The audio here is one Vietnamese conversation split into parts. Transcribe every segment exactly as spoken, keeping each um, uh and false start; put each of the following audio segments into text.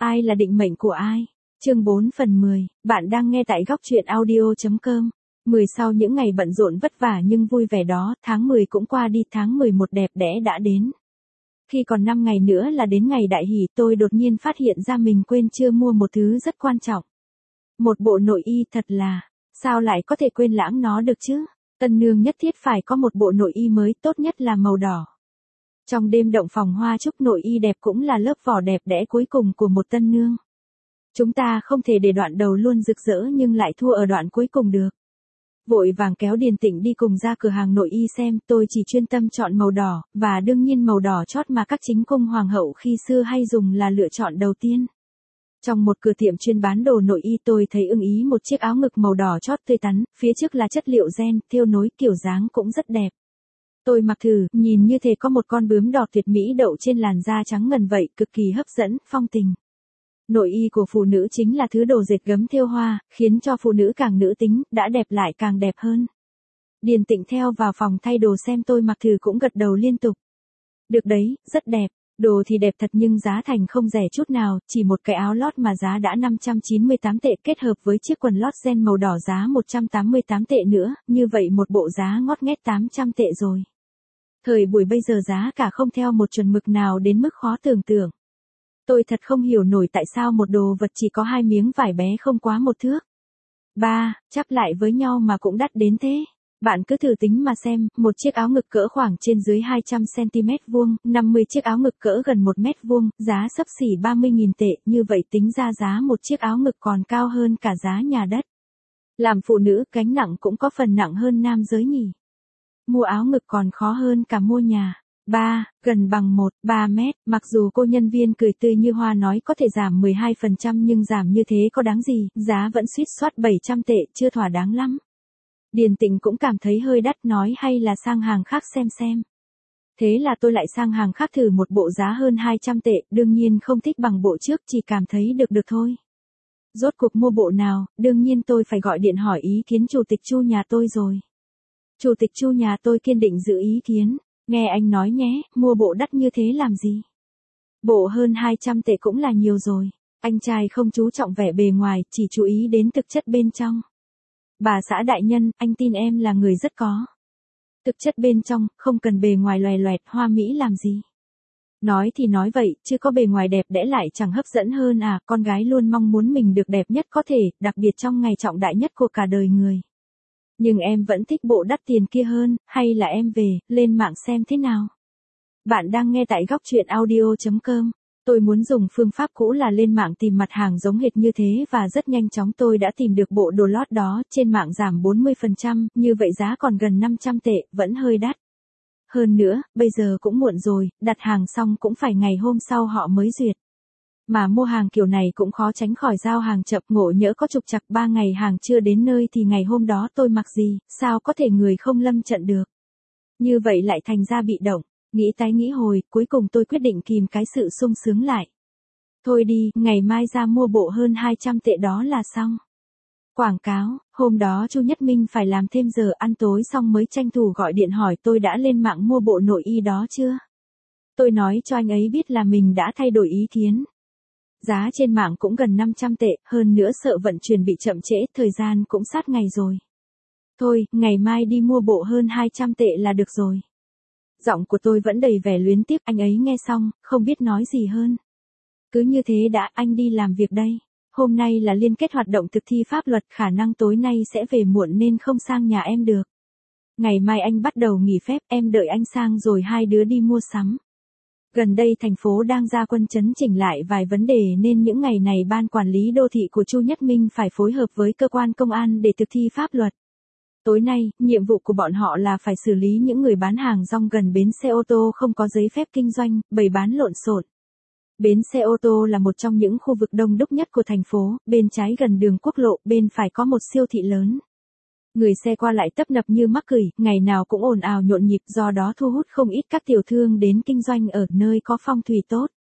Ai là định mệnh của ai? Chương bốn phần mười, bạn đang nghe tại góc truyện audio.com. mười Sau những ngày bận rộn vất vả nhưng vui vẻ đó, tháng mười cũng qua đi, tháng mười một đẹp đẽ đã đến. Khi còn năm ngày nữa là đến ngày đại hỷ, tôi đột nhiên phát hiện ra mình quên chưa mua một thứ rất quan trọng. Một bộ nội y. Thật là, sao lại có thể quên lãng nó được chứ? Tân nương nhất thiết phải có một bộ nội y mới, tốt nhất là màu đỏ. Trong đêm động phòng hoa chúc, nội y đẹp cũng là lớp vỏ đẹp đẽ cuối cùng của một tân nương. Chúng ta không thể để đoạn đầu luôn rực rỡ nhưng lại thua ở đoạn cuối cùng được. Vội vàng kéo Điền Tịnh đi cùng ra cửa hàng nội y xem, tôi chỉ chuyên tâm chọn màu đỏ, và đương nhiên màu đỏ chót mà các chính cung hoàng hậu khi xưa hay dùng là lựa chọn đầu tiên. Trong một cửa tiệm chuyên bán đồ nội y, tôi thấy ưng ý một chiếc áo ngực màu đỏ chót tươi tắn, phía trước là chất liệu ren, thêu nối, kiểu dáng cũng rất đẹp. Tôi mặc thử, nhìn như thể có một con bướm đỏ tuyệt mỹ đậu trên làn da trắng ngần vậy, cực kỳ hấp dẫn, phong tình. Nội y của phụ nữ chính là thứ đồ dệt gấm thêu hoa, khiến cho phụ nữ càng nữ tính, đã đẹp lại càng đẹp hơn. Điền Tịnh theo vào phòng thay đồ xem tôi mặc thử cũng gật đầu liên tục. Được đấy, rất đẹp. Đồ thì đẹp thật nhưng giá thành không rẻ chút nào, chỉ một cái áo lót mà giá đã năm trăm chín mươi tám tệ, kết hợp với chiếc quần lót ren màu đỏ giá một trăm tám mươi tám tệ nữa, như vậy một bộ giá ngót nghét tám trăm tệ rồi. Thời buổi bây giờ giá cả không theo một chuẩn mực nào đến mức khó tưởng tượng. Tôi thật không hiểu nổi tại sao một đồ vật chỉ có hai miếng vải bé không quá một thước. Ba, chắp lại với nhau mà cũng đắt đến thế. Bạn cứ thử tính mà xem, một chiếc áo ngực cỡ khoảng trên dưới hai trăm xăng-ti-mét vuông, năm mươi chiếc áo ngực cỡ gần một mét vuông, giá xấp xỉ ba mươi nghìn tệ, như vậy tính ra giá một chiếc áo ngực còn cao hơn cả giá nhà đất. Làm phụ nữ, gánh nặng cũng có phần nặng hơn nam giới nhỉ. Mua áo ngực còn khó hơn cả mua nhà. Ba, gần bằng một, ba mét, mặc dù cô nhân viên cười tươi như hoa nói có thể giảm mười hai phần trăm nhưng giảm như thế có đáng gì, giá vẫn suýt soát bảy trăm tệ, chưa thỏa đáng lắm. Điền Tịnh cũng cảm thấy hơi đắt, nói hay là sang hàng khác xem xem. Thế là tôi lại sang hàng khác thử một bộ giá hơn hai trăm tệ, đương nhiên không thích bằng bộ trước, chỉ cảm thấy được được thôi. Rốt cuộc mua bộ nào, đương nhiên tôi phải gọi điện hỏi ý kiến chủ tịch Chu nhà tôi rồi. Chủ tịch Chu nhà tôi kiên định giữ ý kiến, nghe anh nói nhé, mua bộ đắt như thế làm gì? Bộ hơn hai trăm tệ cũng là nhiều rồi, anh trai không chú trọng vẻ bề ngoài, chỉ chú ý đến thực chất bên trong. Bà xã đại nhân, anh tin em là người rất có thực chất bên trong, không cần bề ngoài loè loẹt hoa mỹ làm gì. Nói thì nói vậy, chứ có bề ngoài đẹp đẽ lại chẳng hấp dẫn hơn à, con gái luôn mong muốn mình được đẹp nhất có thể, đặc biệt trong ngày trọng đại nhất của cả đời người. Nhưng em vẫn thích bộ đắt tiền kia hơn, hay là em về, lên mạng xem thế nào? Bạn đang nghe tại góc truyện audio.com. Tôi muốn dùng phương pháp cũ là lên mạng tìm mặt hàng giống hệt như thế và rất nhanh chóng tôi đã tìm được bộ đồ lót đó, trên mạng giảm bốn mươi phần trăm, như vậy giá còn gần năm trăm tệ, vẫn hơi đắt. Hơn nữa, bây giờ cũng muộn rồi, đặt hàng xong cũng phải ngày hôm sau họ mới duyệt. Mà mua hàng kiểu này cũng khó tránh khỏi giao hàng chậm, ngộ nhỡ có trục trặc ba ngày hàng chưa đến nơi thì ngày hôm đó tôi mặc gì, sao có thể người không lâm trận được. Như vậy lại thành ra bị động. Nghĩ tái nghĩ hồi, cuối cùng tôi quyết định kìm cái sự sung sướng lại. Thôi đi, ngày mai ra mua bộ hơn hai trăm tệ đó là xong. Quảng cáo, hôm đó Chu Nhất Minh phải làm thêm giờ ăn tối xong mới tranh thủ gọi điện hỏi tôi đã lên mạng mua bộ nội y đó chưa. Tôi nói cho anh ấy biết là mình đã thay đổi ý kiến. Giá trên mạng cũng gần năm trăm tệ, hơn nữa sợ vận chuyển bị chậm trễ, thời gian cũng sát ngày rồi. Thôi, ngày mai đi mua bộ hơn hai trăm tệ là được rồi. Giọng của tôi vẫn đầy vẻ luyến tiếc, anh ấy nghe xong, không biết nói gì hơn. Cứ như thế đã, anh đi làm việc đây. Hôm nay là liên kết hoạt động thực thi pháp luật, khả năng tối nay sẽ về muộn nên không sang nhà em được. Ngày mai anh bắt đầu nghỉ phép, em đợi anh sang rồi hai đứa đi mua sắm. Gần đây thành phố đang ra quân chấn chỉnh lại vài vấn đề nên những ngày này ban quản lý đô thị của Chu Nhất Minh phải phối hợp với cơ quan công an để thực thi pháp luật. Tối nay, nhiệm vụ của bọn họ là phải xử lý những người bán hàng rong gần bến xe ô tô không có giấy phép kinh doanh, bày bán lộn xộn. Bến xe ô tô là một trong những khu vực đông đúc nhất của thành phố, bên trái gần đường quốc lộ, bên phải có một siêu thị lớn. Người xe qua lại tấp nập như mắc cười, ngày nào cũng ồn ào nhộn nhịp, do đó thu hút không ít các tiểu thương đến kinh doanh ở nơi có phong thủy tốt.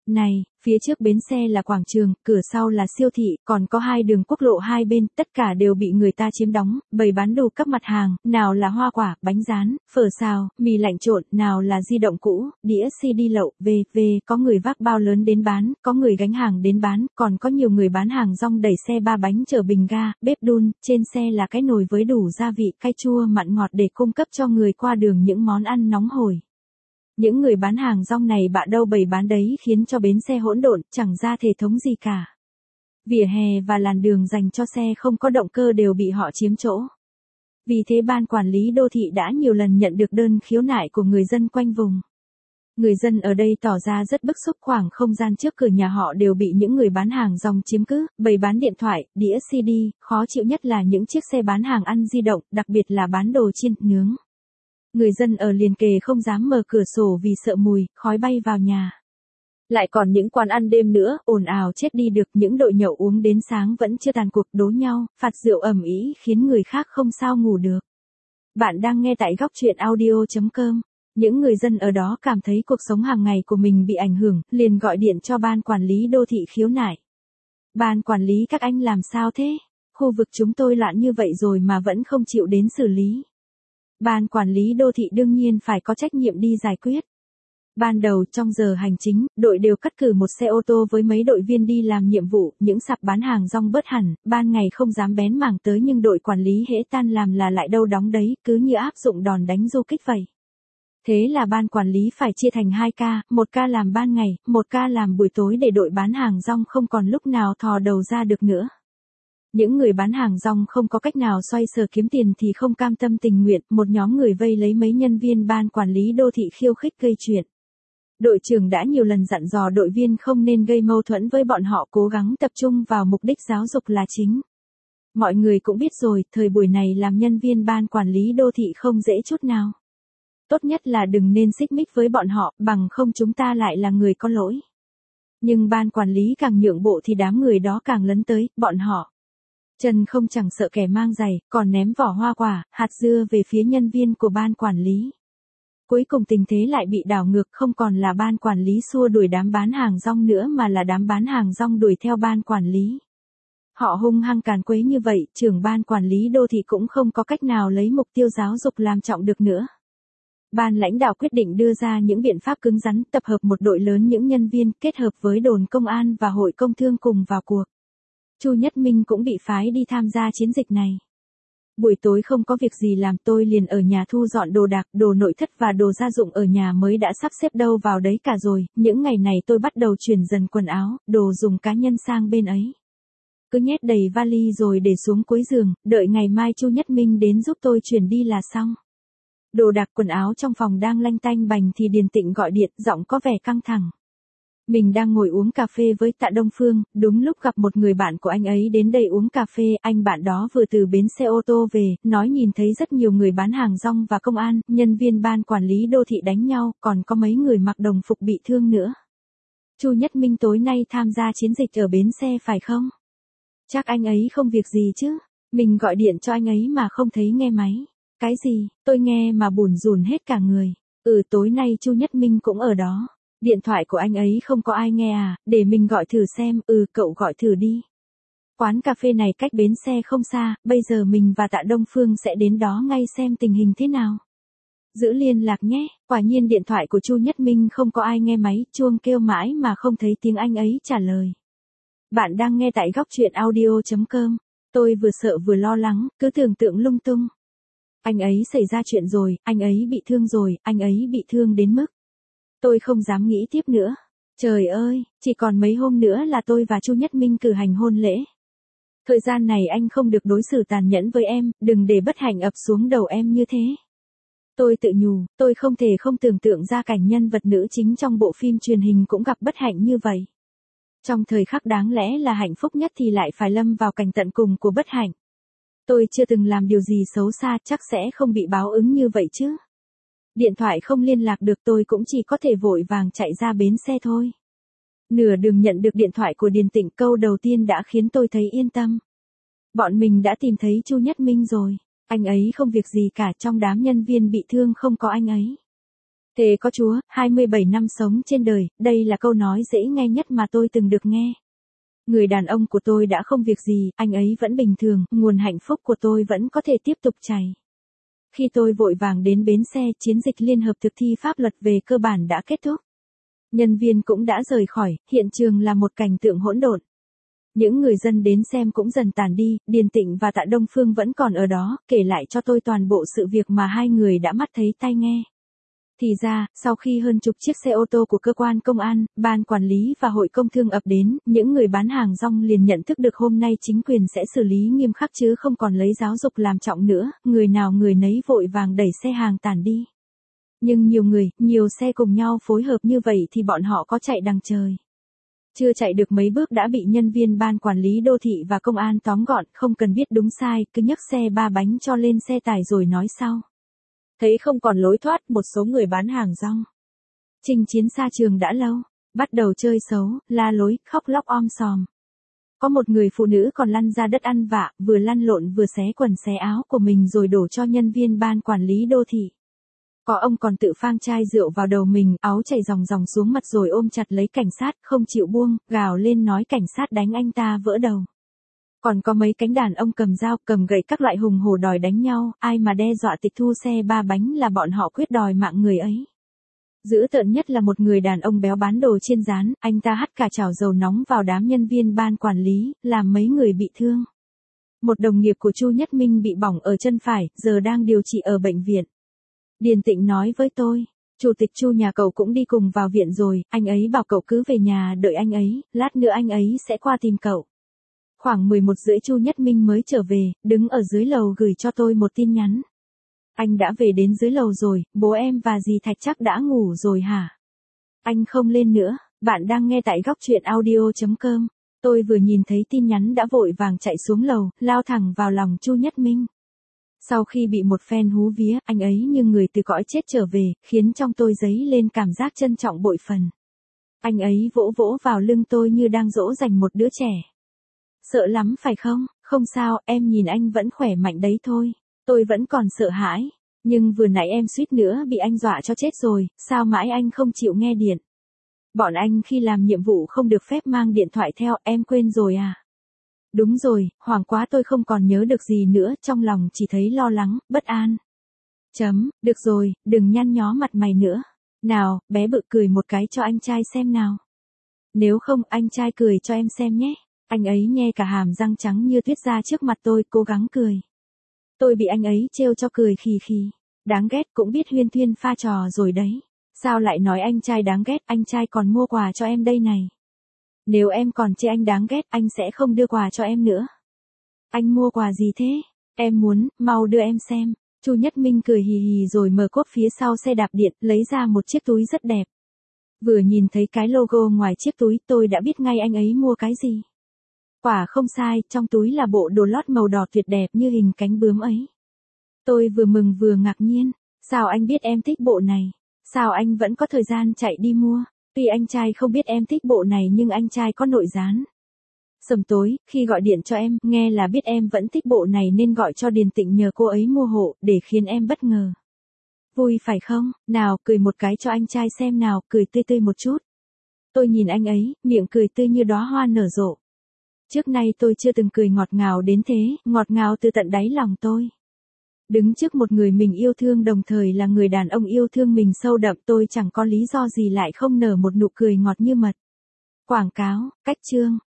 Này, phía trước bến xe là quảng trường, cửa sau là siêu thị, còn có hai đường quốc lộ hai bên, tất cả đều bị người ta chiếm đóng, bày bán đủ các mặt hàng, nào là hoa quả, bánh rán, phở xào, mì lạnh trộn, nào là di động cũ, đĩa xê đê lậu, về, về, có người vác bao lớn đến bán, có người gánh hàng đến bán, còn có nhiều người bán hàng rong đẩy xe ba bánh chở bình ga, bếp đun, trên xe là cái nồi với đủ gia vị, cay chua mặn ngọt để cung cấp cho người qua đường những món ăn nóng hổi. Những người bán hàng rong này bạ đâu bày bán đấy khiến cho bến xe hỗn độn, chẳng ra thể thống gì cả. Vỉa hè và làn đường dành cho xe không có động cơ đều bị họ chiếm chỗ. Vì thế ban quản lý đô thị đã nhiều lần nhận được đơn khiếu nại của người dân quanh vùng. Người dân ở đây tỏ ra rất bức xúc, khoảng không gian trước cửa nhà họ đều bị những người bán hàng rong chiếm cứ, bày bán điện thoại, đĩa xê đê, khó chịu nhất là những chiếc xe bán hàng ăn di động, đặc biệt là bán đồ chiên, nướng. Người dân ở liền kề không dám mở cửa sổ vì sợ mùi, khói bay vào nhà. Lại còn những quán ăn đêm nữa, ồn ào chết đi được, những đội nhậu uống đến sáng vẫn chưa tàn cuộc, đố nhau, phạt rượu ầm ĩ khiến người khác không sao ngủ được. Bạn đang nghe tại góc truyện audio chấm com. Những người dân ở đó cảm thấy cuộc sống hàng ngày của mình bị ảnh hưởng, liền gọi điện cho ban quản lý đô thị khiếu nại. Ban quản lý các anh làm sao thế? Khu vực chúng tôi loạn như vậy rồi mà vẫn không chịu đến xử lý. Ban quản lý đô thị đương nhiên phải có trách nhiệm đi giải quyết. Ban đầu trong giờ hành chính, đội đều cắt cử một xe ô tô với mấy đội viên đi làm nhiệm vụ, những sạp bán hàng rong bớt hẳn, ban ngày không dám bén mảng tới nhưng đội quản lý hễ tan làm là lại đâu đóng đấy, cứ như áp dụng đòn đánh du kích vậy. Thế là ban quản lý phải chia thành hai ca, một ca làm ban ngày, một ca làm buổi tối để đội bán hàng rong không còn lúc nào thò đầu ra được nữa. Những người bán hàng rong không có cách nào xoay sở kiếm tiền thì không cam tâm tình nguyện, một nhóm người vây lấy mấy nhân viên ban quản lý đô thị khiêu khích gây chuyện. Đội trưởng đã nhiều lần dặn dò đội viên không nên gây mâu thuẫn với bọn họ, cố gắng tập trung vào mục đích giáo dục là chính. Mọi người cũng biết rồi, thời buổi này làm nhân viên ban quản lý đô thị không dễ chút nào. Tốt nhất là đừng nên xích mích với bọn họ, bằng không chúng ta lại là người có lỗi. Nhưng ban quản lý càng nhượng bộ thì đám người đó càng lấn tới, bọn họ. Chân không chẳng sợ kẻ mang giày, còn ném vỏ hoa quả, hạt dưa về phía nhân viên của ban quản lý. Cuối cùng tình thế lại bị đảo ngược, không còn là ban quản lý xua đuổi đám bán hàng rong nữa mà là đám bán hàng rong đuổi theo ban quản lý. Họ hung hăng càn quấy như vậy, trưởng ban quản lý đô thị cũng không có cách nào lấy mục tiêu giáo dục làm trọng được nữa. Ban lãnh đạo quyết định đưa ra những biện pháp cứng rắn, tập hợp một đội lớn những nhân viên, kết hợp với đồn công an và hội công thương cùng vào cuộc. Chu Nhất Minh cũng bị phái đi tham gia chiến dịch này. Buổi tối không có việc gì làm, tôi liền ở nhà thu dọn đồ đạc, đồ nội thất và đồ gia dụng ở nhà mới đã sắp xếp đâu vào đấy cả rồi, những ngày này tôi bắt đầu chuyển dần quần áo, đồ dùng cá nhân sang bên ấy. Cứ nhét đầy vali rồi để xuống cuối giường, đợi ngày mai Chu Nhất Minh đến giúp tôi chuyển đi là xong. Đồ đạc quần áo trong phòng đang lanh tanh bành thì Điền Tịnh gọi điện, giọng có vẻ căng thẳng. Mình đang ngồi uống cà phê với Tạ Đông Phương, đúng lúc gặp một người bạn của anh ấy đến đây uống cà phê, anh bạn đó vừa từ bến xe ô tô về, nói nhìn thấy rất nhiều người bán hàng rong và công an, nhân viên ban quản lý đô thị đánh nhau, còn có mấy người mặc đồng phục bị thương nữa. Chu Nhất Minh tối nay tham gia chiến dịch ở bến xe phải không? Chắc anh ấy không việc gì chứ, mình gọi điện cho anh ấy mà không thấy nghe máy. Cái gì, tôi nghe mà bủn rủn hết cả người. Ừ, tối nay Chu Nhất Minh cũng ở đó. Điện thoại của anh ấy không có ai nghe à, để mình gọi thử xem. Ừ, cậu gọi thử đi. Quán cà phê này cách bến xe không xa, bây giờ mình và Tạ Đông Phương sẽ đến đó ngay xem tình hình thế nào. Giữ liên lạc nhé. Quả nhiên điện thoại của Chu Nhất Minh không có ai nghe máy, chuông kêu mãi mà không thấy tiếng anh ấy trả lời. Bạn đang nghe tại góc truyện audio chấm com. Tôi vừa sợ vừa lo lắng, cứ tưởng tượng lung tung. Anh ấy xảy ra chuyện rồi, anh ấy bị thương rồi, anh ấy bị thương đến mức. Tôi không dám nghĩ tiếp nữa. Trời ơi, chỉ còn mấy hôm nữa là tôi và Chu Nhất Minh cử hành hôn lễ. Thời gian này anh không được đối xử tàn nhẫn với em, đừng để bất hạnh ập xuống đầu em như thế. Tôi tự nhủ, tôi không thể không tưởng tượng ra cảnh nhân vật nữ chính trong bộ phim truyền hình cũng gặp bất hạnh như vậy. Trong thời khắc đáng lẽ là hạnh phúc nhất thì lại phải lâm vào cảnh tận cùng của bất hạnh. Tôi chưa từng làm điều gì xấu xa, chắc sẽ không bị báo ứng như vậy chứ. Điện thoại không liên lạc được, tôi cũng chỉ có thể vội vàng chạy ra bến xe thôi. Nửa đường nhận được điện thoại của Điền Tịnh, câu đầu tiên đã khiến tôi thấy yên tâm. Bọn mình đã tìm thấy Chu Nhất Minh rồi. Anh ấy không việc gì cả, trong đám nhân viên bị thương không có anh ấy. Thề có Chúa, hai mươi bảy năm sống trên đời, đây là câu nói dễ nghe nhất mà tôi từng được nghe. Người đàn ông của tôi đã không việc gì, anh ấy vẫn bình thường, nguồn hạnh phúc của tôi vẫn có thể tiếp tục chảy. Khi tôi vội vàng đến bến xe, chiến dịch liên hợp thực thi pháp luật về cơ bản đã kết thúc. Nhân viên cũng đã rời khỏi, hiện trường là một cảnh tượng hỗn độn. Những người dân đến xem cũng dần tàn đi, Điền Tịnh và Tạ Đông Phương vẫn còn ở đó, kể lại cho tôi toàn bộ sự việc mà hai người đã mắt thấy tai nghe. Thì ra, sau khi hơn chục chiếc xe ô tô của cơ quan công an, ban quản lý và hội công thương ập đến, những người bán hàng rong liền nhận thức được hôm nay chính quyền sẽ xử lý nghiêm khắc chứ không còn lấy giáo dục làm trọng nữa, người nào người nấy vội vàng đẩy xe hàng tản đi. Nhưng nhiều người, nhiều xe cùng nhau phối hợp như vậy thì bọn họ có chạy đằng trời. Chưa chạy được mấy bước đã bị nhân viên ban quản lý đô thị và công an tóm gọn, không cần biết đúng sai, cứ nhấc xe ba bánh cho lên xe tải rồi nói sau. Thấy không còn lối thoát, một số người bán hàng rong chinh chiến xa trường đã lâu, bắt đầu chơi xấu, la lối, khóc lóc om sòm. Có một người phụ nữ còn lăn ra đất ăn vạ, vừa lăn lộn vừa xé quần xé áo của mình rồi đổ cho nhân viên ban quản lý đô thị. Có ông còn tự phang chai rượu vào đầu mình, áo chảy ròng ròng xuống mặt rồi ôm chặt lấy cảnh sát, không chịu buông, gào lên nói cảnh sát đánh anh ta vỡ đầu. Còn có mấy cánh đàn ông cầm dao, cầm gậy các loại hùng hổ đòi đánh nhau, ai mà đe dọa tịch thu xe ba bánh là bọn họ quyết đòi mạng người ấy. Dữ tợn nhất là một người đàn ông béo bán đồ chiên rán, anh ta hắt cả chảo dầu nóng vào đám nhân viên ban quản lý, làm mấy người bị thương. Một đồng nghiệp của Chu Nhất Minh bị bỏng ở chân phải, giờ đang điều trị ở bệnh viện. Điền Tịnh nói với tôi, chủ tịch Chu nhà cậu cũng đi cùng vào viện rồi, anh ấy bảo cậu cứ về nhà đợi anh ấy, lát nữa anh ấy sẽ qua tìm cậu. Khoảng mười một rưỡi Chu Nhất Minh mới trở về, đứng ở dưới lầu gửi cho tôi một tin nhắn. Anh đã về đến dưới lầu rồi, bố em và dì Thạch chắc đã ngủ rồi hả? Anh không lên nữa, bạn đang nghe tại góc truyện audio chấm com. Tôi vừa nhìn thấy tin nhắn đã vội vàng chạy xuống lầu, lao thẳng vào lòng Chu Nhất Minh. Sau khi bị một phen hú vía, anh ấy như người từ cõi chết trở về, khiến trong tôi dấy lên cảm giác trân trọng bội phần. Anh ấy vỗ vỗ vào lưng tôi như đang dỗ dành một đứa trẻ. Sợ lắm phải không? Không sao, em nhìn anh vẫn khỏe mạnh đấy thôi. Tôi vẫn còn sợ hãi. Nhưng vừa nãy em suýt nữa bị anh dọa cho chết rồi, sao mãi anh không chịu nghe điện? Bọn anh khi làm nhiệm vụ không được phép mang điện thoại theo, em quên rồi à? Đúng rồi, hoảng quá tôi không còn nhớ được gì nữa, trong lòng chỉ thấy lo lắng, bất an. Chấm, được rồi, đừng nhăn nhó mặt mày nữa. Nào, bé bự cười một cái cho anh trai xem nào. Nếu không, anh trai cười cho em xem nhé. Anh ấy nhe cả hàm răng trắng như tuyết ra trước mặt tôi, cố gắng cười. Tôi bị anh ấy trêu cho cười khì khì. Đáng ghét, cũng biết huyên thuyên pha trò rồi đấy. Sao lại nói anh trai đáng ghét, anh trai còn mua quà cho em đây này. Nếu em còn chê anh đáng ghét, anh sẽ không đưa quà cho em nữa. Anh mua quà gì thế? Em muốn, mau đưa em xem. Chu Nhất Minh cười hì hì rồi mở cốp phía sau xe đạp điện, lấy ra một chiếc túi rất đẹp. Vừa nhìn thấy cái logo ngoài chiếc túi, tôi đã biết ngay anh ấy mua cái gì. Quả không sai, trong túi là bộ đồ lót màu đỏ tuyệt đẹp như hình cánh bướm ấy. Tôi vừa mừng vừa ngạc nhiên. Sao anh biết em thích bộ này? Sao anh vẫn có thời gian chạy đi mua? Tuy anh trai không biết em thích bộ này nhưng anh trai có nội gián. Sầm tối, khi gọi điện cho em, nghe là biết em vẫn thích bộ này nên gọi cho Điền Tịnh nhờ cô ấy mua hộ, để khiến em bất ngờ. Vui phải không? Nào, cười một cái cho anh trai xem nào, cười tươi tươi một chút. Tôi nhìn anh ấy, miệng cười tươi như đóa hoa nở rộ. Trước nay tôi chưa từng cười ngọt ngào đến thế, ngọt ngào từ tận đáy lòng tôi. Đứng trước một người mình yêu thương đồng thời là người đàn ông yêu thương mình sâu đậm, tôi chẳng có lý do gì lại không nở một nụ cười ngọt như mật. Quảng cáo, cách chương.